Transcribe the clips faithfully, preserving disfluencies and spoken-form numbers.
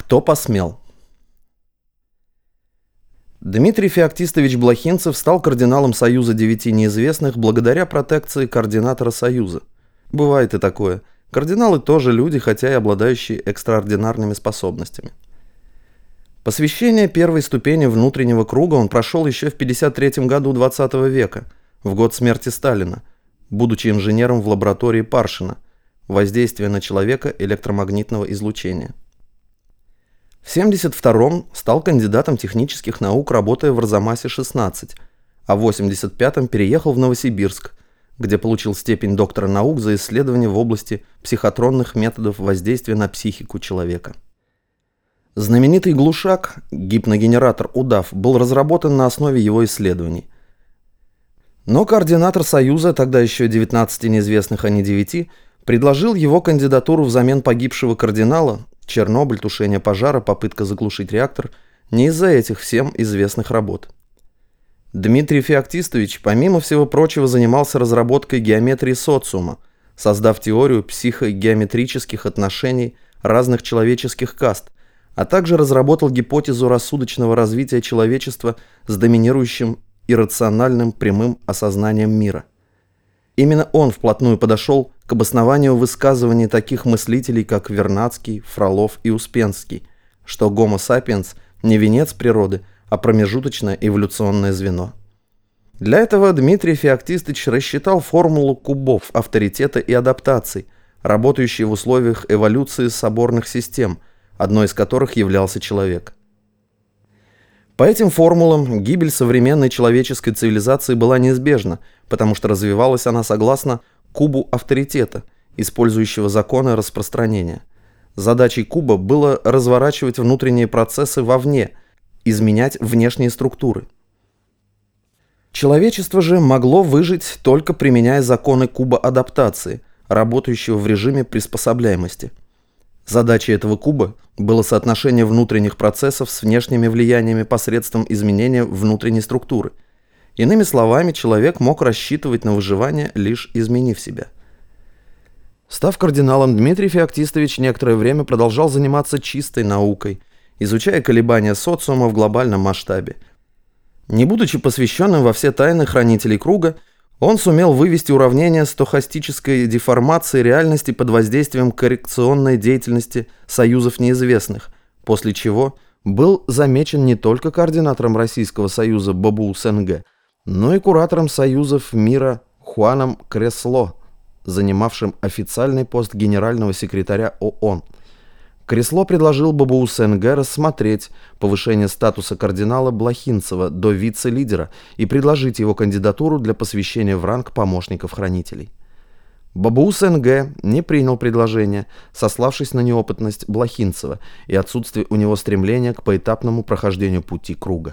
Кто посмел? Дмитрий Феоктистович Блохинцев стал кардиналом Союза девяти неизвестных благодаря протекции координатора Союза. Бывает и такое. Кардиналы тоже люди, хотя и обладающие экстраординарными способностями. Посвящение первой ступени внутреннего круга он прошел еще в пятьдесят третьем году двадцатого века, в год смерти Сталина, будучи инженером в лаборатории Паршина, воздействие на человека электромагнитного излучения. В семьдесят втором стал кандидатом технических наук, работая в Арзамасе шестнадцать, а в восемьдесят пятом переехал в Новосибирск, где получил степень доктора наук за исследования в области психотронных методов воздействия на психику человека. Знаменитый глушак, гипногенератор удав, был разработан на основе его исследований. Но координатор Союза, тогда еще девятнадцати неизвестных, а не девяти, предложил его кандидатуру взамен погибшего кардинала. Чернобыль, тушение пожара, попытка заглушить реактор – не из-за этих всем известных работ. Дмитрий Феоктистович, помимо всего прочего, занимался разработкой геометрии социума, создав теорию психогеометрических отношений разных человеческих каст, а также разработал гипотезу рассудочного развития человечества с доминирующим иррациональным прямым осознанием мира. Именно он вплотную подошел к обоснованию высказываний таких мыслителей, как Вернадский, Фролов и Успенский, что Homo sapiens не венец природы, а промежуточное эволюционное звено. Для этого Дмитрий Феоктистович рассчитал формулу кубов авторитета и адаптаций, работающие в условиях эволюции соборных систем, одной из которых являлся человек. По этим формулам гибель современной человеческой цивилизации была неизбежна, потому что развивалась она согласно кубу авторитета, использующего законы распространения. Задачей куба было разворачивать внутренние процессы вовне, изменять внешние структуры. Человечество же могло выжить, только применяя законы куба адаптации, работающего в режиме приспособляемости. Задачей этого куба было соотношение внутренних процессов с внешними влияниями посредством изменения внутренней структуры. Иными словами, человек мог рассчитывать на выживание, лишь изменив себя. Став кардиналом, Дмитрий Феоктистович некоторое время продолжал заниматься чистой наукой, изучая колебания социума в глобальном масштабе. Не будучи посвященным во все тайны хранителей круга, он сумел вывести уравнение стохастической деформации реальности под воздействием коррекционной деятельности союзов неизвестных, после чего был замечен не только координатором Российского союза Бобоусенге, но и куратором союзов мира Хуаном Кресло, занимавшим официальный пост генерального секретаря ООН. Кресло предложил Бобоусенге рассмотреть повышение статуса кардинала Блохинцева до вице-лидера и предложить его кандидатуру для посвящения в ранг помощников хранителей. Бобоусенге не принял предложение, сославшись на неопытность Блохинцева и отсутствие у него стремления к поэтапному прохождению пути круга.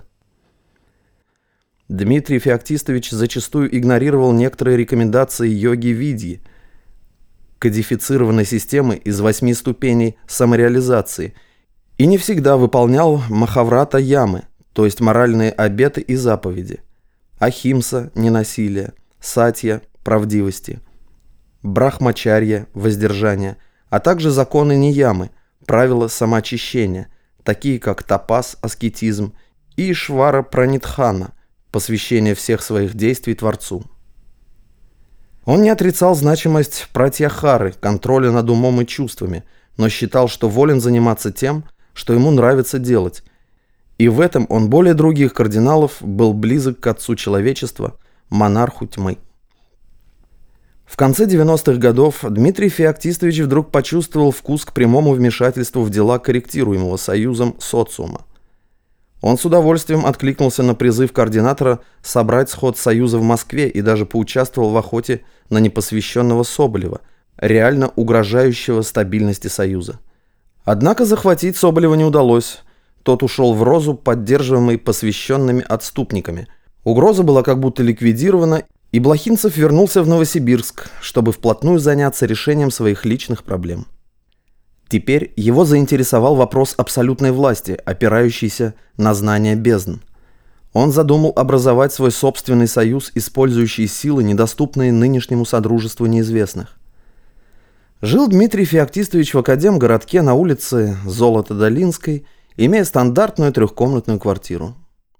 Дмитрий Феоктистович зачастую игнорировал некоторые рекомендации йоги Видьи, кодифицированной системы из восьми ступеней самореализации, и не всегда выполнял Махаврата Ямы, то есть моральные обеты и заповеди, Ахимса – ненасилие, Сатья – правдивости, Брахмачарья – воздержание, а также законы Ниямы, правила самоочищения, такие как тапас – аскетизм и Ишвара Пранитхана – посвящение всех своих действий Творцу. Он не отрицал значимость пратьяхары, контроля над умом и чувствами, но считал, что волен заниматься тем, что ему нравится делать. И в этом он более других кардиналов был близок к отцу человечества, монарху тьмы. В конце девяностых годов Дмитрий Феоктистович вдруг почувствовал вкус к прямому вмешательству в дела корректируемого союзом социума. Он с удовольствием откликнулся на призыв координатора собрать сход Союза в Москве и даже поучаствовал в охоте на непосвященного Соболева, реально угрожающего стабильности Союза. Однако захватить Соболева не удалось. Тот ушел в Розу, поддерживаемый посвященными отступниками. Угроза была как будто ликвидирована, и Блохинцев вернулся в Новосибирск, чтобы вплотную заняться решением своих личных проблем. Теперь его заинтересовал вопрос абсолютной власти, опирающийся на знания бездн. Он задумал образовать свой собственный союз, использующий силы, недоступные нынешнему содружеству неизвестных. Жил Дмитрий Феоктистович в Академгородке на улице Золотодолинской, имея стандартную трехкомнатную квартиру.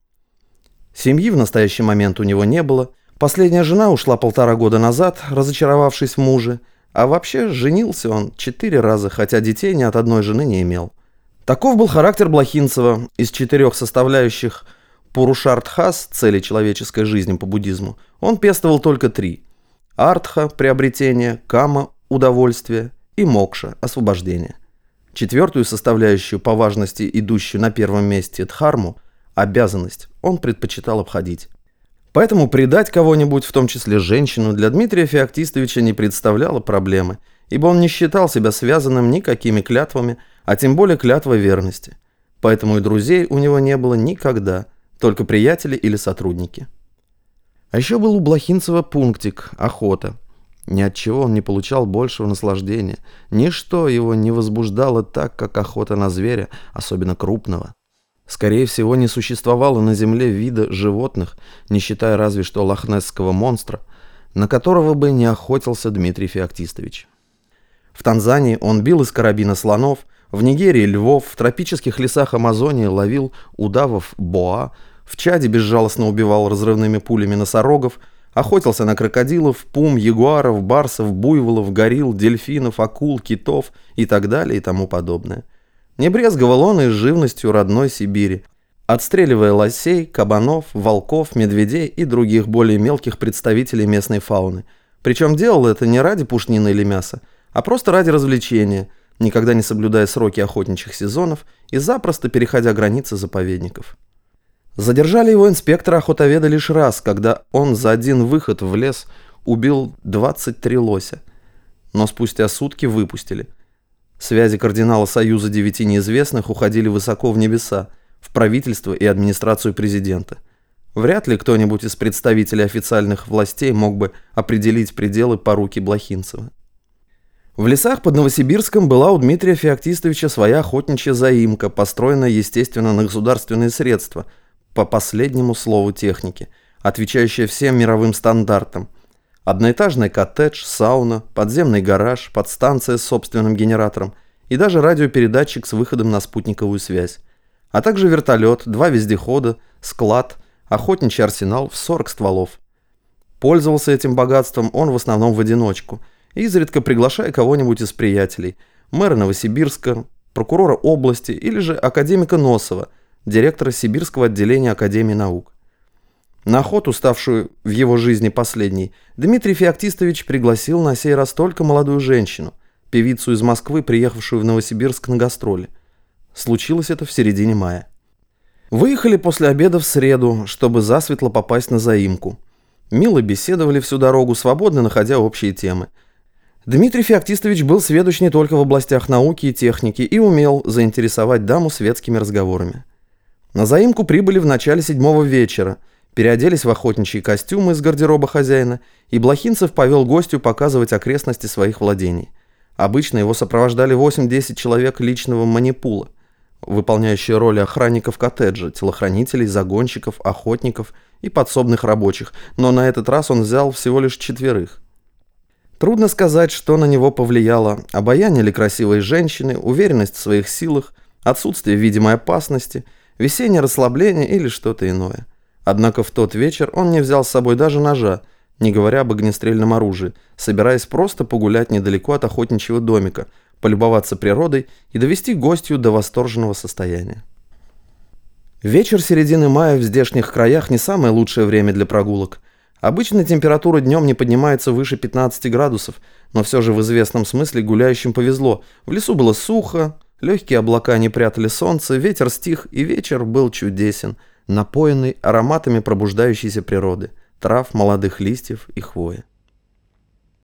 Семьи в настоящий момент у него не было. Последняя жена ушла полтора года назад, разочаровавшись в муже, а вообще женился он четыре раза, хотя детей ни от одной жены не имел. Таков был характер Блохинцева. Из четырех составляющих Пурушартхас, цели человеческой жизни по буддизму, он пестовал только три: артха – приобретение, кама – удовольствие и мокша – освобождение. Четвертую составляющую, по важности идущую на первом месте, дхарму – обязанность, он предпочитал обходить. Поэтому предать кого-нибудь, в том числе женщину, для Дмитрия Феоктистовича не представляло проблемы, ибо он не считал себя связанным никакими клятвами, а тем более клятвой верности. Поэтому и друзей у него не было никогда, только приятели или сотрудники. А еще был у Блохинцева пунктик – охота. Ни от чего он не получал большего наслаждения. Ничто его не возбуждало так, как охота на зверя, особенно крупного. Скорее всего, не существовало на земле вида животных, не считая разве что лохнесского монстра, на которого бы не охотился Дмитрий Феоктистович. В Танзании он бил из карабина слонов, в Нигерии львов, в тропических лесах Амазонии ловил удавов боа, в Чаде безжалостно убивал разрывными пулями носорогов, охотился на крокодилов, пум, ягуаров, барсов, буйволов, горилл, дельфинов, акул, китов и так далее и тому подобное. Не брезговал он и живностью родной Сибири, отстреливая лосей, кабанов, волков, медведей и других более мелких представителей местной фауны. Причем делал это не ради пушнины или мяса, а просто ради развлечения, никогда не соблюдая сроки охотничьих сезонов и запросто переходя границы заповедников. Задержали его инспектора-охотоведа лишь раз, когда он за один выход в лес убил двадцать три лося, но спустя сутки выпустили. Связи кардинала Союза девяти неизвестных уходили высоко в небеса, в правительство и администрацию президента. Вряд ли кто-нибудь из представителей официальных властей мог бы определить пределы поруки Блохинцева. В лесах под Новосибирском была у Дмитрия Феоктистовича своя охотничья заимка, построенная, естественно, на государственные средства, по последнему слову техники, отвечающая всем мировым стандартам. Одноэтажный коттедж, сауна, подземный гараж, подстанция с собственным генератором и даже радиопередатчик с выходом на спутниковую связь, а также вертолет, два вездехода, склад, охотничий арсенал в сорок стволов. Пользовался этим богатством он в основном в одиночку, изредка приглашая кого-нибудь из приятелей, мэра Новосибирска, прокурора области или же академика Носова, директора Сибирского отделения Академии наук. На охоту, ставшую в его жизни последней, Дмитрий Феоктистович пригласил на сей раз только молодую женщину, певицу из Москвы, приехавшую в Новосибирск на гастроли. Случилось это в середине мая. Выехали после обеда в среду, чтобы засветло попасть на заимку. Мило беседовали всю дорогу, свободно находя общие темы. Дмитрий Феоктистович был сведущ не только в областях науки и техники и умел заинтересовать даму светскими разговорами. На заимку прибыли в начале седьмого вечера, переоделись в охотничьи костюмы из гардероба хозяина, и Блохинцев повел гостю показывать окрестности своих владений. Обычно его сопровождали восемь-десять человек личного манипула, выполняющие роли охранников коттеджа, телохранителей, загонщиков, охотников и подсобных рабочих, но на этот раз он взял всего лишь четверых. Трудно сказать, что на него повлияло: обаяние ли красивой женщины, уверенность в своих силах, отсутствие видимой опасности, весеннее расслабление или что-то иное. Однако в тот вечер он не взял с собой даже ножа, не говоря об огнестрельном оружии, собираясь просто погулять недалеко от охотничьего домика, полюбоваться природой и довести гостью до восторженного состояния. Вечер середины мая в здешних краях не самое лучшее время для прогулок. Обычно температура днем не поднимается выше пятнадцати градусов, но все же в известном смысле гуляющим повезло. В лесу было сухо, легкие облака не прятали солнце, ветер стих, и вечер был чудесен, напоенный ароматами пробуждающейся природы, трав, молодых листьев и хвои.